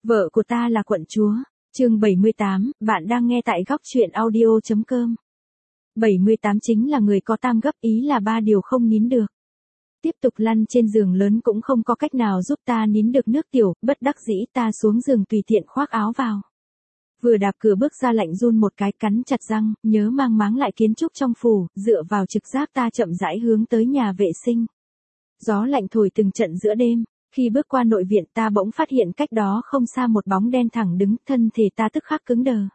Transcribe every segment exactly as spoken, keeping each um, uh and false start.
Vợ của ta là quận chúa. Chương bảy mươi tám, bạn đang nghe tại góc truyện audio chấm com. bảy mươi tám chính là người có tam gấp, ý là ba điều không nín được. Tiếp tục lăn trên giường lớn cũng không có cách nào giúp ta nín được nước tiểu, bất đắc dĩ ta xuống giường tùy tiện khoác áo vào. Vừa đạp cửa bước ra lạnh run một cái, cắn chặt răng, nhớ mang máng lại kiến trúc trong phủ, dựa vào trực giác ta chậm rãi hướng tới nhà vệ sinh. Gió lạnh thổi từng trận giữa đêm. Khi bước qua nội viện ta bỗng phát hiện cách đó không xa một bóng đen thẳng đứng, thân thể ta tức khắc cứng đờ.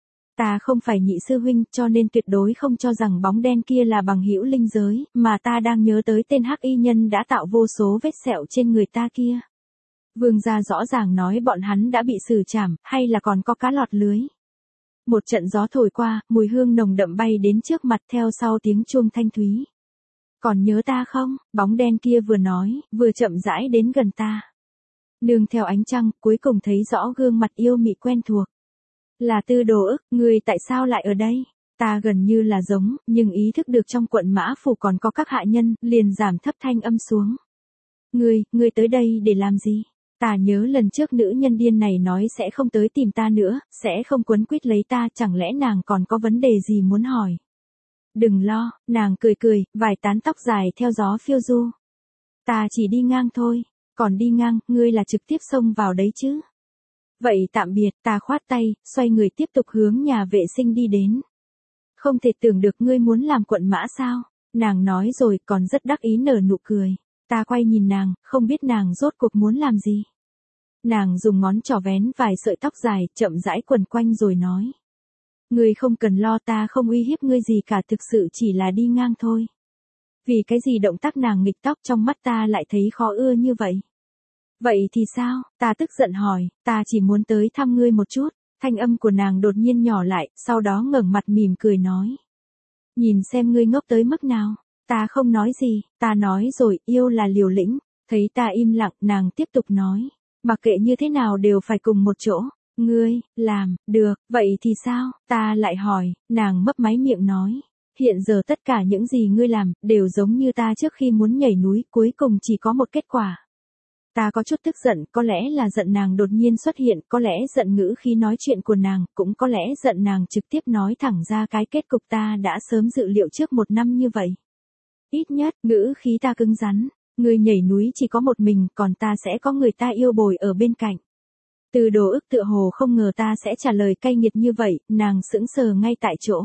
Ta không phải nhị sư huynh cho nên tuyệt đối không cho rằng bóng đen kia là bằng hữu linh giới, mà ta đang nhớ tới tên hắc y nhân đã tạo vô số vết sẹo trên người ta kia. Vương gia rõ ràng nói bọn hắn đã bị xử trảm, hay là còn có cá lọt lưới. Một trận gió thổi qua, mùi hương nồng đậm bay đến trước mặt theo sau tiếng chuông thanh thúy. Còn nhớ ta không? Bóng đen kia vừa nói, vừa chậm rãi đến gần ta. Nương theo ánh trăng, cuối cùng thấy rõ gương mặt yêu mị quen thuộc. Là Tư Đồ Ức, ngươi tại sao lại ở đây? Ta gần như là giống, nhưng ý thức được trong quận Mã Phủ còn có các hạ nhân, liền giảm thấp thanh âm xuống. Ngươi, ngươi tới đây để làm gì? Ta nhớ lần trước nữ nhân điên này nói sẽ không tới tìm ta nữa, sẽ không quấn quýt lấy ta, chẳng lẽ nàng còn có vấn đề gì muốn hỏi? Đừng lo, nàng cười cười, vài tán tóc dài theo gió phiêu du. Ta chỉ đi ngang thôi, còn đi ngang, ngươi là trực tiếp xông vào đấy chứ. Vậy tạm biệt, ta khoát tay, xoay người tiếp tục hướng nhà vệ sinh đi đến. Không thể tưởng được ngươi muốn làm quận mã sao, nàng nói rồi còn rất đắc ý nở nụ cười. Ta quay nhìn nàng, không biết nàng rốt cuộc muốn làm gì. Nàng dùng ngón trỏ vén vài sợi tóc dài, chậm rãi quần quanh rồi nói. Ngươi không cần lo, ta không uy hiếp ngươi gì cả, thực sự chỉ là đi ngang thôi. Vì cái gì động tác nàng nghịch tóc trong mắt ta lại thấy khó ưa như vậy? Vậy thì sao? Ta tức giận hỏi, ta chỉ muốn tới thăm ngươi một chút. Thanh âm của nàng đột nhiên nhỏ lại, sau đó ngẩng mặt mỉm cười nói. Nhìn xem ngươi ngốc tới mức nào. Ta không nói gì, ta nói rồi, yêu là liều lĩnh. Thấy ta im lặng, nàng tiếp tục nói. Mặc kệ như thế nào đều phải cùng một chỗ. Ngươi, làm, được, vậy thì sao? Ta lại hỏi, nàng mấp máy miệng nói. Hiện giờ tất cả những gì ngươi làm, đều giống như ta trước khi muốn nhảy núi, cuối cùng chỉ có một kết quả. Ta có chút tức giận, có lẽ là giận nàng đột nhiên xuất hiện, có lẽ giận ngữ khi nói chuyện của nàng, cũng có lẽ giận nàng trực tiếp nói thẳng ra cái kết cục ta đã sớm dự liệu trước một năm như vậy. Ít nhất, ngữ khí ta cứng rắn, ngươi nhảy núi chỉ có một mình, còn ta sẽ có người ta yêu bồi ở bên cạnh. Từ Đồ Ức tựa hồ không ngờ ta sẽ trả lời cay nghiệt như vậy, nàng sững sờ ngay tại chỗ.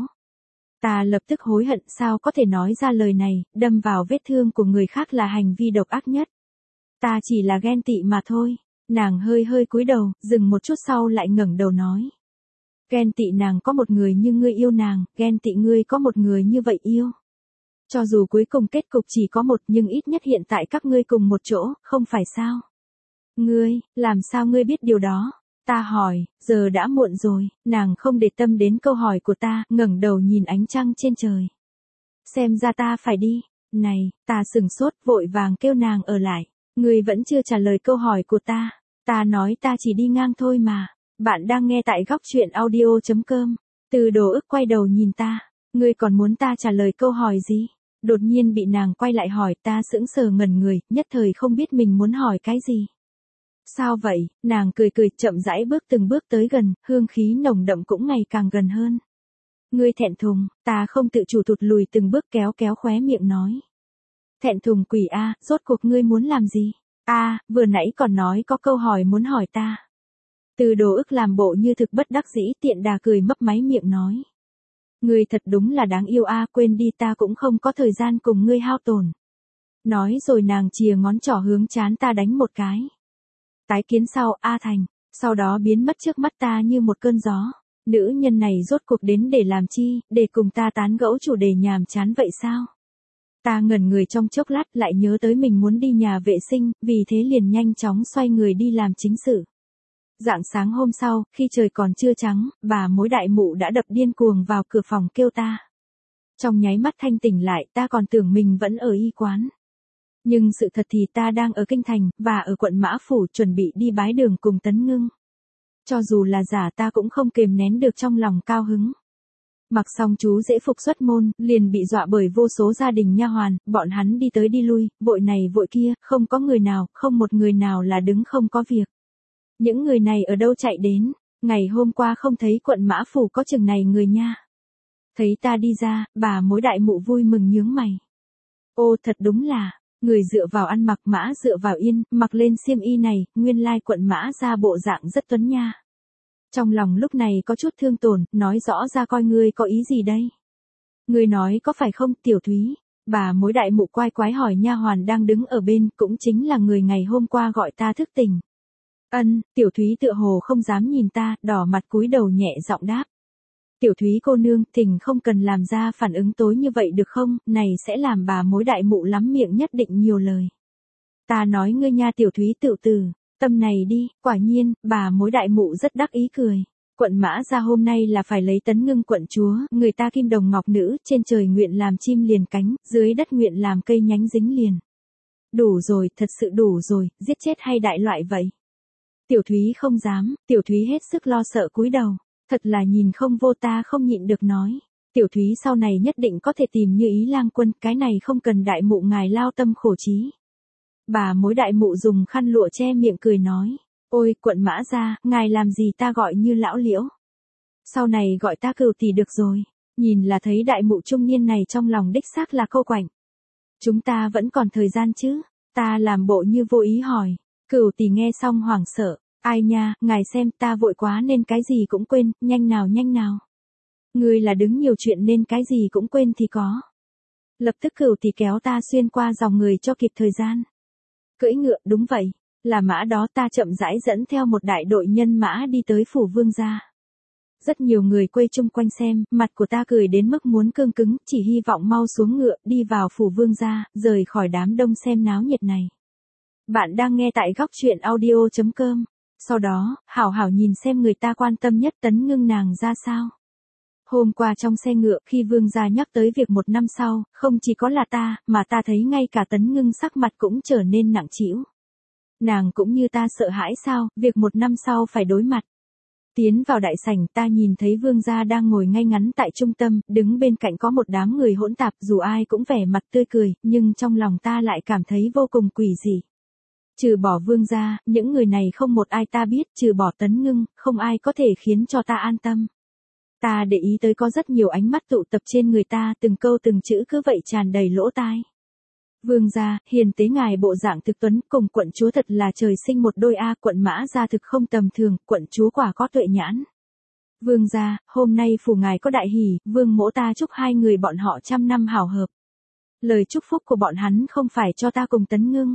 Ta lập tức hối hận sao có thể nói ra lời này, đâm vào vết thương của người khác là hành vi độc ác nhất. Ta chỉ là ghen tị mà thôi. Nàng hơi hơi cúi đầu, dừng một chút sau lại ngẩng đầu nói. Ghen tị nàng có một người như ngươi yêu nàng, ghen tị ngươi có một người như vậy yêu. Cho dù cuối cùng kết cục chỉ có một, nhưng ít nhất hiện tại các ngươi cùng một chỗ, không phải sao? Ngươi, làm sao ngươi biết điều đó? Ta hỏi, giờ đã muộn rồi, nàng không để tâm đến câu hỏi của ta, ngẩng đầu nhìn ánh trăng trên trời. Xem ra ta phải đi. Này, ta sừng sốt, vội vàng kêu nàng ở lại. Ngươi vẫn chưa trả lời câu hỏi của ta. Ta nói ta chỉ đi ngang thôi mà. Bạn đang nghe tại góc truyện audio chấm com. Từ Đồ Ức quay đầu nhìn ta. Ngươi còn muốn ta trả lời câu hỏi gì? Đột nhiên bị nàng quay lại hỏi, ta sững sờ ngẩn người, nhất thời không biết mình muốn hỏi cái gì. Sao vậy? Nàng cười cười, chậm rãi bước từng bước tới gần, hương khí nồng đậm cũng ngày càng gần hơn. Ngươi thẹn thùng, ta không tự chủ thụt lùi từng bước kéo kéo khóe miệng nói. Thẹn thùng quỷ a, rốt cuộc ngươi muốn làm gì? A, vừa nãy còn nói có câu hỏi muốn hỏi ta. Từ Đồ Ức làm bộ như thực bất đắc dĩ, tiện đà cười mấp máy miệng nói. Ngươi thật đúng là đáng yêu a, quên đi, ta cũng không có thời gian cùng ngươi hao tổn. Nói rồi nàng chìa ngón trỏ hướng trán ta đánh một cái. Tái kiến sau, A Thành, sau đó biến mất trước mắt ta như một cơn gió. Nữ nhân này rốt cuộc đến để làm chi, để cùng ta tán gẫu chủ đề nhàm chán vậy sao? Ta ngẩn người trong chốc lát, lại nhớ tới mình muốn đi nhà vệ sinh, vì thế liền nhanh chóng xoay người đi làm chính sự. Rạng sáng hôm sau, khi trời còn chưa trắng, bà mối đại mụ đã đập điên cuồng vào cửa phòng kêu ta. Trong nháy mắt thanh tỉnh lại, ta còn tưởng mình vẫn ở y quán. Nhưng sự thật thì ta đang ở Kinh Thành, và ở quận Mã Phủ chuẩn bị đi bái đường cùng Tấn Ngưng. Cho dù là giả ta cũng không kềm nén được trong lòng cao hứng. Mặc xong chú rể phục xuất môn, liền bị dọa bởi vô số gia đình nha hoàn, bọn hắn đi tới đi lui, vội này vội kia, không có người nào, không một người nào là đứng không có việc. Những người này ở đâu chạy đến, ngày hôm qua không thấy quận Mã Phủ có chừng này người nha. Thấy ta đi ra, bà mối đại mụ vui mừng nhướng mày. Ô thật đúng là, người dựa vào ăn mặc mã dựa vào yên, mặc lên xiêm y này, nguyên lai quận Mã ra bộ dạng rất tuấn nha. Trong lòng lúc này có chút thương tổn, nói rõ ra coi ngươi có ý gì đây. Ngươi nói có phải không, Tiểu Thúy? Bà mối đại mụ quái quái hỏi nha hoàn đang đứng ở bên, cũng chính là người ngày hôm qua gọi ta thức tỉnh. Ân, Tiểu Thúy tựa hồ không dám nhìn ta, đỏ mặt cúi đầu nhẹ giọng đáp. Tiểu Thúy cô nương, thỉnh không cần làm ra phản ứng tối như vậy được không, này sẽ làm bà mối đại mụ lắm miệng nhất định nhiều lời. Ta nói ngươi nha Tiểu Thúy tự từ, tâm này đi, quả nhiên, bà mối đại mụ rất đắc ý cười. Quận Mã ra hôm nay là phải lấy Tấn Ngưng quận chúa, người ta kim đồng ngọc nữ, trên trời nguyện làm chim liền cánh, dưới đất nguyện làm cây nhánh dính liền. Đủ rồi, thật sự đủ rồi, giết chết hay đại loại vậy. Tiểu Thúy không dám, Tiểu Thúy hết sức lo sợ cúi đầu, thật là nhìn không vô ta không nhịn được nói. Tiểu Thúy sau này nhất định có thể tìm như ý lang quân, cái này không cần đại mụ ngài lao tâm khổ trí. Bà mối đại mụ dùng khăn lụa che miệng cười nói. Ôi, quận Mã ra, ngài làm gì ta gọi như lão liễu. Sau này gọi ta Cửu tỷ được rồi. Nhìn là thấy đại mụ trung niên này trong lòng đích xác là câu quạnh. Chúng ta vẫn còn thời gian chứ, ta làm bộ như vô ý hỏi. Cửu tỷ nghe xong hoảng sợ. Ai nha, ngài xem ta vội quá nên cái gì cũng quên, nhanh nào nhanh nào. Ngươi là đứng nhiều chuyện nên cái gì cũng quên thì có. Lập tức Cửu tỷ kéo ta xuyên qua dòng người cho kịp thời gian. Cưỡi ngựa, đúng vậy. Là mã đó, ta chậm rãi dẫn theo một đại đội nhân mã đi tới phủ vương gia. Rất nhiều người quây chung quanh xem, mặt của ta cười đến mức muốn cương cứng, chỉ hy vọng mau xuống ngựa, đi vào phủ vương gia, rời khỏi đám đông xem náo nhiệt này. Bạn đang nghe tại góc truyện audio chấm com. Sau đó, hảo hảo nhìn xem người ta quan tâm nhất Tấn Ngưng nàng ra sao. Hôm qua trong xe ngựa, khi vương gia nhắc tới việc một năm sau, không chỉ có là ta, mà ta thấy ngay cả Tấn Ngưng sắc mặt cũng trở nên nặng trĩu. Nàng cũng như ta sợ hãi sao, việc một năm sau phải đối mặt. Tiến vào đại sảnh, ta nhìn thấy vương gia đang ngồi ngay ngắn tại trung tâm, đứng bên cạnh có một đám người hỗn tạp, dù ai cũng vẻ mặt tươi cười, nhưng trong lòng ta lại cảm thấy vô cùng quỷ dị. Trừ bỏ vương gia, những người này không một ai ta biết, trừ bỏ Tấn Ngưng, không ai có thể khiến cho ta an tâm. Ta để ý tới có rất nhiều ánh mắt tụ tập trên người ta, từng câu từng chữ cứ vậy tràn đầy lỗ tai. Vương gia, hiền tế ngài bộ dạng thực tuấn, cùng quận chúa thật là trời sinh một đôi a, quận Mã gia thực không tầm thường, quận chúa quả có tuệ nhãn. Vương gia, hôm nay phủ ngài có đại hỷ, vương mỗ ta chúc hai người bọn họ trăm năm hảo hợp. Lời chúc phúc của bọn hắn không phải cho ta cùng Tấn Ngưng.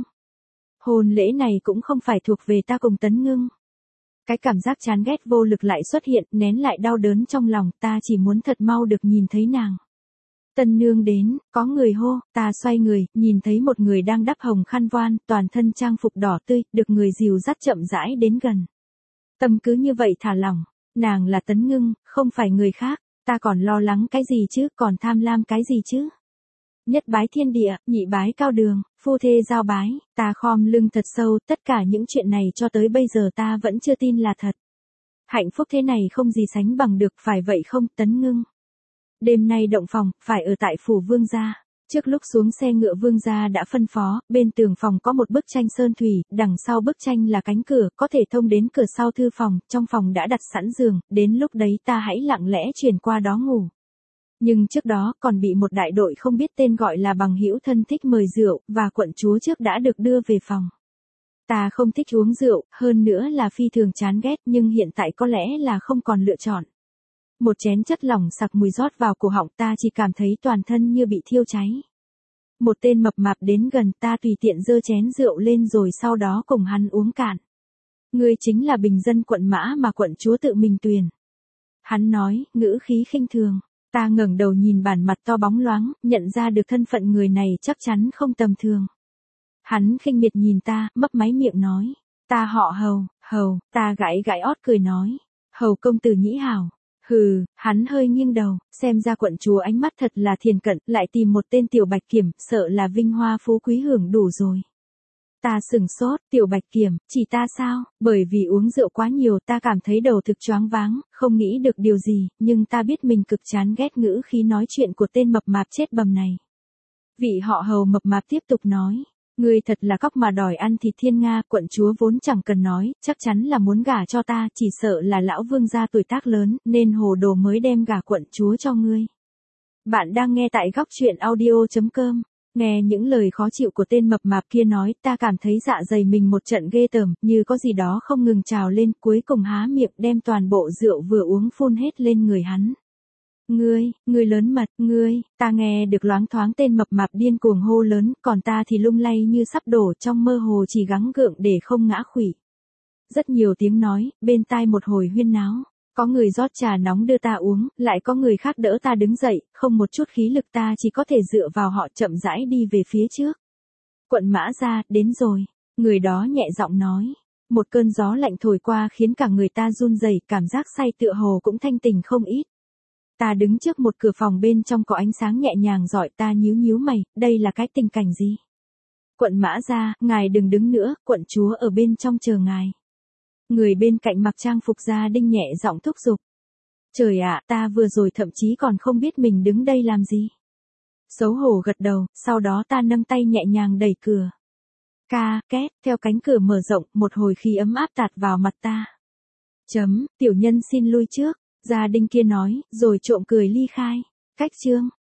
Hôn lễ này cũng không phải thuộc về ta cùng Tấn Ngưng. Cái cảm giác chán ghét vô lực lại xuất hiện, nén lại đau đớn trong lòng, ta chỉ muốn thật mau được nhìn thấy nàng. Tân nương đến, có người hô, ta xoay người, nhìn thấy một người đang đắp hồng khăn voan, toàn thân trang phục đỏ tươi, được người dìu dắt chậm rãi đến gần. Tâm cứ như vậy thả lỏng, nàng là Tấn Ngưng, không phải người khác, ta còn lo lắng cái gì chứ, còn tham lam cái gì chứ. Nhất bái thiên địa, nhị bái cao đường, phu thê giao bái, ta khom lưng thật sâu, tất cả những chuyện này cho tới bây giờ ta vẫn chưa tin là thật. Hạnh phúc thế này không gì sánh bằng được, phải vậy không, Tấn Ngưng? Đêm nay động phòng, phải ở tại phủ vương gia. Trước lúc xuống xe ngựa vương gia đã phân phó, bên tường phòng có một bức tranh sơn thủy, đằng sau bức tranh là cánh cửa, có thể thông đến cửa sau thư phòng, trong phòng đã đặt sẵn giường, đến lúc đấy ta hãy lặng lẽ chuyển qua đó ngủ. Nhưng trước đó, còn bị một đại đội không biết tên gọi là bằng hữu thân thích mời rượu, và quận chúa trước đã được đưa về phòng. Ta không thích uống rượu, hơn nữa là phi thường chán ghét, nhưng hiện tại có lẽ là không còn lựa chọn. Một chén chất lỏng sặc mùi rót vào cổ họng, ta chỉ cảm thấy toàn thân như bị thiêu cháy. Một tên mập mạp đến gần, ta tùy tiện giơ chén rượu lên rồi sau đó cùng hắn uống cạn. Ngươi chính là bình dân quận Mã mà quận chúa tự mình tuyển. Hắn nói, ngữ khí khinh thường. Ta ngẩng đầu nhìn bản mặt to bóng loáng, nhận ra được thân phận người này chắc chắn không tầm thường. Hắn khinh miệt nhìn ta, mấp máy miệng nói. Ta họ Hầu, Hầu, ta gãi gãi ót cười nói. Hầu công tử nhĩ hảo. Hừ, hắn hơi nghiêng đầu, xem ra quận chúa ánh mắt thật là thiền cận, lại tìm một tên tiểu bạch kiểm, sợ là vinh hoa phú quý hưởng đủ rồi. Ta sừng sốt, tiểu bạch kiểm, chỉ ta sao, bởi vì uống rượu quá nhiều ta cảm thấy đầu thực choáng váng, không nghĩ được điều gì, nhưng ta biết mình cực chán ghét ngữ khí nói chuyện của tên mập mạp chết bầm này. Vị họ Hầu mập mạp tiếp tục nói, Ngươi thật là cóc mà đòi ăn thịt thiên nga, quận chúa vốn chẳng cần nói, chắc chắn là muốn gả cho ta, chỉ sợ là lão vương gia tuổi tác lớn, nên hồ đồ mới đem gả quận chúa cho ngươi. Bạn đang nghe tại góc chuyện audio chấm com. Nghe những lời khó chịu của tên mập mạp kia nói, ta cảm thấy dạ dày mình một trận ghê tởm, như có gì đó không ngừng trào lên, cuối cùng há miệng đem toàn bộ rượu vừa uống phun hết lên người hắn. Ngươi, ngươi lớn mật, ngươi, ta nghe được loáng thoáng tên mập mạp điên cuồng hô lớn, còn ta thì lung lay như sắp đổ, trong mơ hồ chỉ gắng gượng để không ngã khuỵu. Rất nhiều tiếng nói, bên tai một hồi huyên náo. Có người rót trà nóng đưa ta uống, lại có người khác đỡ ta đứng dậy, không một chút khí lực, ta chỉ có thể dựa vào họ chậm rãi đi về phía trước. Quận Mã Gia, đến rồi. Người đó nhẹ giọng nói. Một cơn gió lạnh thổi qua khiến cả người ta run rẩy, cảm giác say tựa hồ cũng thanh tỉnh không ít. Ta đứng trước một cửa phòng bên trong có ánh sáng nhẹ nhàng rọi, ta nhíu nhíu mày, đây là cái tình cảnh gì? Quận Mã Gia, ngài đừng đứng nữa, quận chúa ở bên trong chờ ngài. Người bên cạnh mặc trang phục gia đình nhẹ giọng thúc giục. Trời ạ, ta vừa rồi thậm chí còn không biết mình đứng đây làm gì. Xấu hổ gật đầu, sau đó ta nâng tay nhẹ nhàng đẩy cửa. Ca, két, theo cánh cửa mở rộng, một hồi khí ấm áp tạt vào mặt ta. Chấm, tiểu nhân xin lui trước, gia đình kia nói, rồi trộm cười ly khai. Cách chương.